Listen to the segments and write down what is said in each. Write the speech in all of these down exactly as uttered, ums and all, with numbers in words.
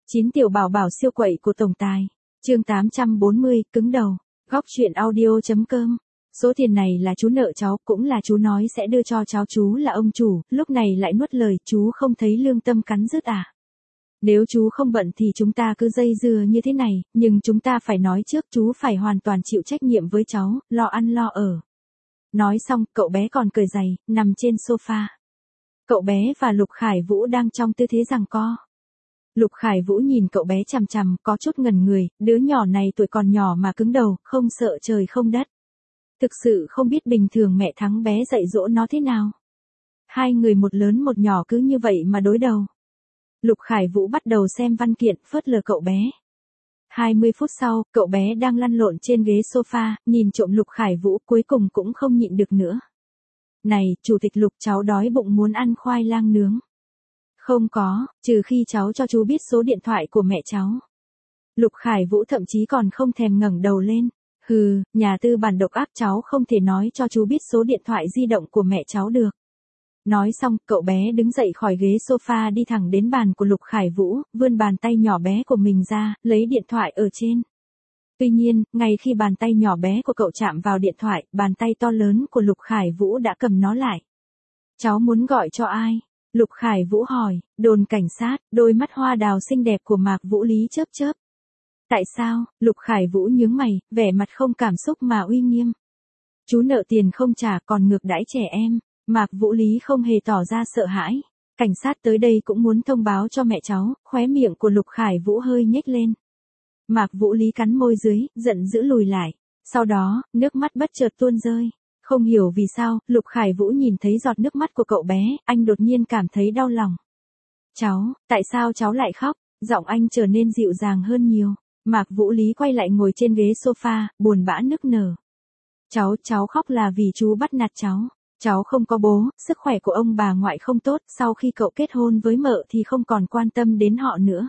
Chín tiểu bảo bảo siêu quậy của tổng tài. Chương tám trăm bốn mươi, cứng đầu. Góc truyện audio chấm com. Số tiền này là chú nợ cháu, cũng là chú nói sẽ đưa cho cháu, chú là ông chủ, lúc này lại nuốt lời, chú không thấy lương tâm cắn rứt à? Nếu chú không bận thì chúng ta cứ dây dưa như thế này, nhưng chúng ta phải nói trước, chú phải hoàn toàn chịu trách nhiệm với cháu, lo ăn lo ở. Nói xong, cậu bé còn cởi giày, nằm trên sofa. Cậu bé và Lục Khải Vũ đang trong tư thế giằng co. Lục Khải Vũ nhìn cậu bé chằm chằm, có chút ngẩn người, đứa nhỏ này tuổi còn nhỏ mà cứng đầu, không sợ trời không đất. Thực sự không biết bình thường mẹ Thắng bé dạy dỗ nó thế nào. Hai người một lớn một nhỏ cứ như vậy mà đối đầu. Lục Khải Vũ bắt đầu xem văn kiện, phớt lờ cậu bé. hai mươi phút sau, cậu bé đang lăn lộn trên ghế sofa, nhìn trộm Lục Khải Vũ, cuối cùng cũng không nhịn được nữa. Này, chủ tịch Lục, cháu đói bụng muốn ăn khoai lang nướng. Không có, trừ khi cháu cho chú biết số điện thoại của mẹ cháu. Lục Khải Vũ thậm chí còn không thèm ngẩng đầu lên. Hừ, nhà tư bản độc ác, cháu không thể nói cho chú biết số điện thoại di động của mẹ cháu được. Nói xong, cậu bé đứng dậy khỏi ghế sofa đi thẳng đến bàn của Lục Khải Vũ, vươn bàn tay nhỏ bé của mình ra, lấy điện thoại ở trên. Tuy nhiên, ngay khi bàn tay nhỏ bé của cậu chạm vào điện thoại, bàn tay to lớn của Lục Khải Vũ đã cầm nó lại. Cháu muốn gọi cho ai? Lục Khải Vũ hỏi. Đồn cảnh sát. Đôi mắt hoa đào xinh đẹp của Mạc Vũ Lý chớp chớp. Tại sao? Lục Khải Vũ nhướng mày, vẻ mặt không cảm xúc mà uy nghiêm. Chú nợ tiền không trả còn ngược đãi trẻ em. Mạc Vũ Lý không hề tỏ ra sợ hãi. Cảnh sát tới đây cũng muốn thông báo cho mẹ cháu. Khóe miệng của Lục Khải Vũ hơi nhếch lên. Mạc Vũ Lý cắn môi dưới, giận dữ lùi lại. Sau đó, nước mắt bất chợt tuôn rơi. Không hiểu vì sao, Lục Khải Vũ nhìn thấy giọt nước mắt của cậu bé, anh đột nhiên cảm thấy đau lòng. Cháu, tại sao cháu lại khóc? Giọng anh trở nên dịu dàng hơn nhiều. Mạc Vũ Lý quay lại ngồi trên ghế sofa, buồn bã nức nở. Cháu, cháu khóc là vì chú bắt nạt cháu. Cháu không có bố, sức khỏe của ông bà ngoại không tốt, sau khi cậu kết hôn với mợ thì không còn quan tâm đến họ nữa.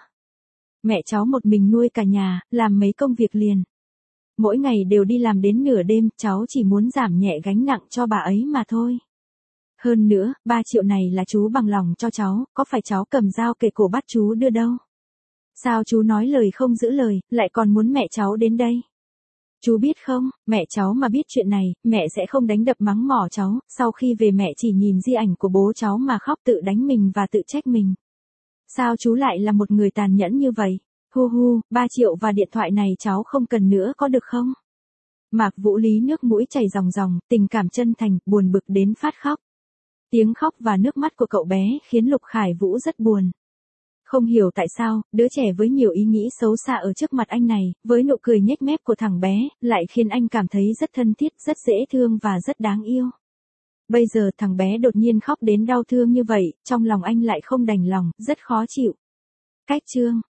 Mẹ cháu một mình nuôi cả nhà, làm mấy công việc liền. Mỗi ngày đều đi làm đến nửa đêm, cháu chỉ muốn giảm nhẹ gánh nặng cho bà ấy mà thôi. Hơn nữa, ba triệu này là chú bằng lòng cho cháu, có phải cháu cầm dao kề cổ bắt chú đưa đâu? Sao chú nói lời không giữ lời, lại còn muốn mẹ cháu đến đây? Chú biết không, mẹ cháu mà biết chuyện này, mẹ sẽ không đánh đập mắng mỏ cháu, sau khi về mẹ chỉ nhìn di ảnh của bố cháu mà khóc tự đánh mình và tự trách mình. Sao chú lại là một người tàn nhẫn như vậy? Hu hu, ba triệu và điện thoại này cháu không cần nữa có được không? Mạc Vũ Lý nước mũi chảy ròng ròng, tình cảm chân thành, buồn bực đến phát khóc. Tiếng khóc và nước mắt của cậu bé khiến Lục Khải Vũ rất buồn. Không hiểu tại sao, đứa trẻ với nhiều ý nghĩ xấu xa ở trước mặt anh này, với nụ cười nhếch mép của thằng bé, lại khiến anh cảm thấy rất thân thiết, rất dễ thương và rất đáng yêu. Bây giờ thằng bé đột nhiên khóc đến đau thương như vậy, trong lòng anh lại không đành lòng, rất khó chịu. Cách chương.